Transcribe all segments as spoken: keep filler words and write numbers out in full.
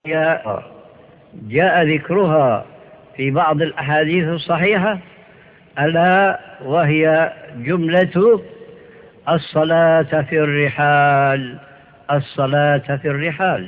جاء ذكرها في بعض الأحاديث الصحيحة، ألا وهي جملة الصلاة في الرحال. الصلاة في الرحال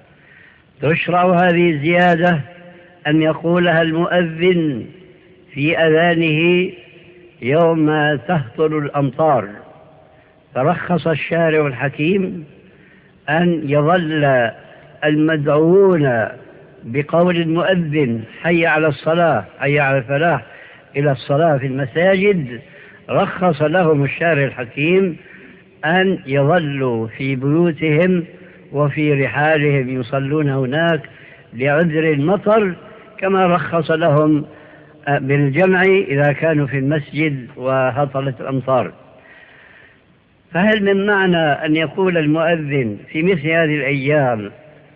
تشرع هذه الزيادة أن يقولها المؤذن في أذانه يوم تهطل الأمطار، فرخص الشارع الحكيم أن يظل المدعوون بقول المؤذن حي على الصلاة حي على الفلاح إلى الصلاة في المساجد، رخص لهم الشارع الحكيم أن يظلوا في بيوتهم وفي رحالهم يصلون هناك لعذر المطر، كما رخص لهم بالجمع إذا كانوا في المسجد وهطلت الأمطار. فهل من معنى أن يقول المؤذن في مثل هذه الأيام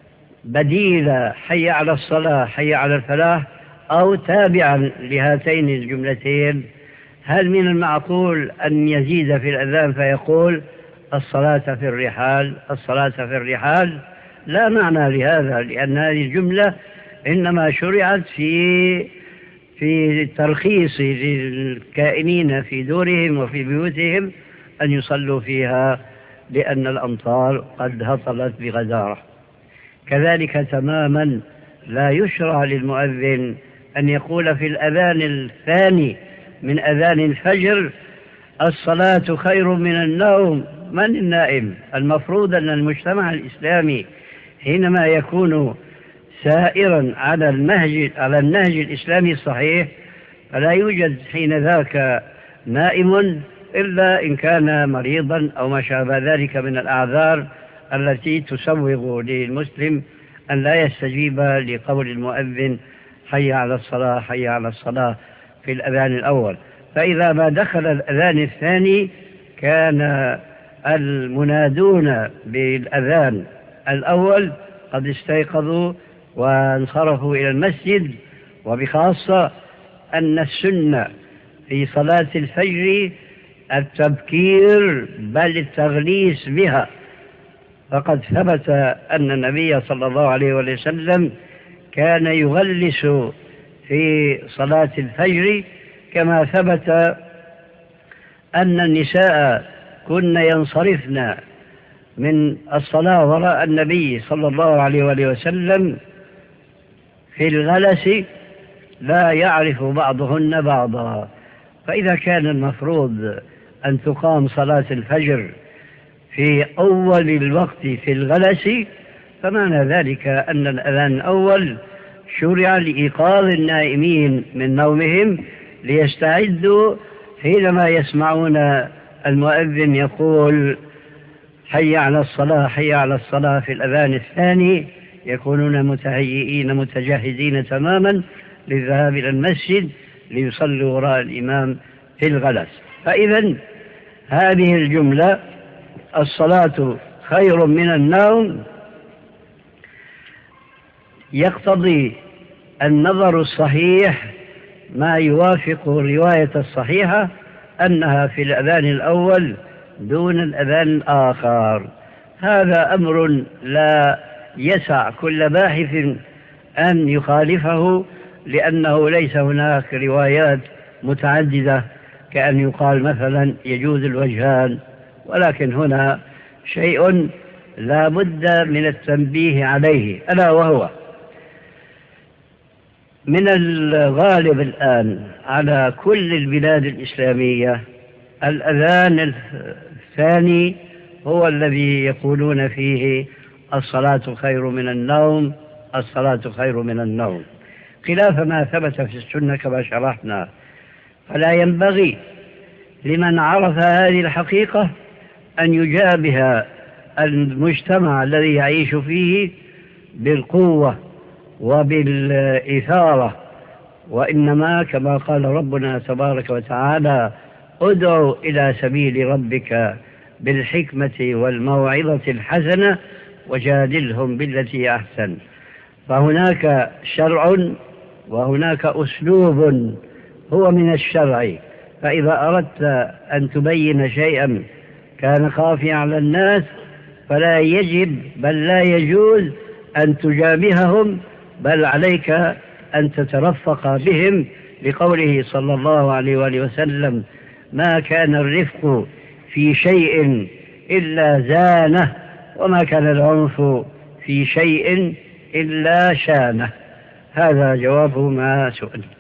بديل حي على الصلاة حي على الفلاح أو تابعا لهاتين الجملتين؟ هل من المعقول أن يزيد في الأذان فيقول الصلاة في الرحال الصلاة في الرحال؟ لا معنى لهذا، لأن هذه الجملة إنما شرعت في في الترخيص للكائنين في دورهم وفي بيوتهم أن يصلوا فيها لأن الأمطار قد هطلت بغزارة. كذلك تماما لا يشرع للمؤذن أن يقول في الأذان الثاني من أذان الفجر الصلاة خير من النوم. من النائم؟ المفروض أن المجتمع الإسلامي حينما يكون سائرا على النهج على النهج الإسلامي الصحيح فلا يوجد حين ذاك نائم إلا إن كان مريضا أو ما شابه ذلك من الأعذار التي تسوغ للمسلم أن لا يستجيب لقول المؤذن حي على الصلاة حي على الصلاة في الأذان الأول. فإذا ما دخل الأذان الثاني كان المنادون بالأذان الأول قد استيقظوا وانصرفوا إلى المسجد، وبخاصة أن السنة في صلاة الفجر التبكير بل التغليس بها، فقد ثبت أن النبي صلى الله عليه وسلم كان يغلس في صلاة الفجر، كما ثبت أن النساء كن ينصرفن من الصلاة وراء النبي صلى الله عليه وسلم في الغلس لا يعرف بعضهن بعضا. فإذا كان المفروض أن تقام صلاة الفجر في أول الوقت في الغلس، فمعنى ذلك أن الأذان الأول شرع لإيقاظ النائمين من نومهم ليستعدوا حينما يسمعون المؤذن يقول حي على الصلاة حي على الصلاة في الأذان الثاني، يكونون متهيئين متجهزين تماما للذهاب إلى المسجد ليصلوا وراء الإمام في الغلس. فإذا هذه الجملة الصلاة خير من النوم يقتضي النظر الصحيح ما يوافق الرواية الصحيحة أنها في الأذان الأول دون الأذان الآخر. هذا أمر لا يسع كل باحث أن يخالفه، لأنه ليس هناك روايات متعددة كأن يقال مثلا يجوز الوجهان، ولكن هنا شيء لا بد من التنبيه عليه، ألا وهو من الغالب الآن على كل البلاد الإسلامية الأذان الثاني هو الذي يقولون فيه الصلاة خير من النوم الصلاة خير من النوم، خلاف ما ثبت في السنة كما شرحنا. فلا ينبغي لمن عرف هذه الحقيقة أن يجابه المجتمع الذي يعيش فيه بالقوة وبالإثارة، وإنما كما قال ربنا تبارك وتعالى ادعوا إلى سبيل ربك بالحكمة والموعظة الحسنة وجادلهم بالتي أحسن. فهناك شرع وهناك أسلوب هو من الشرع، فإذا أردت أن تبين شيئا كان خافيا على الناس فلا يجب بل لا يجوز أن تجابههم، بل عليك أن تترفق بهم، لقوله صلى الله عليه وآله وسلم: ما كان الرفق في شيء إلا زانه، وما كان العنف في شيء إلا شانه. هذا جواب ما سئل.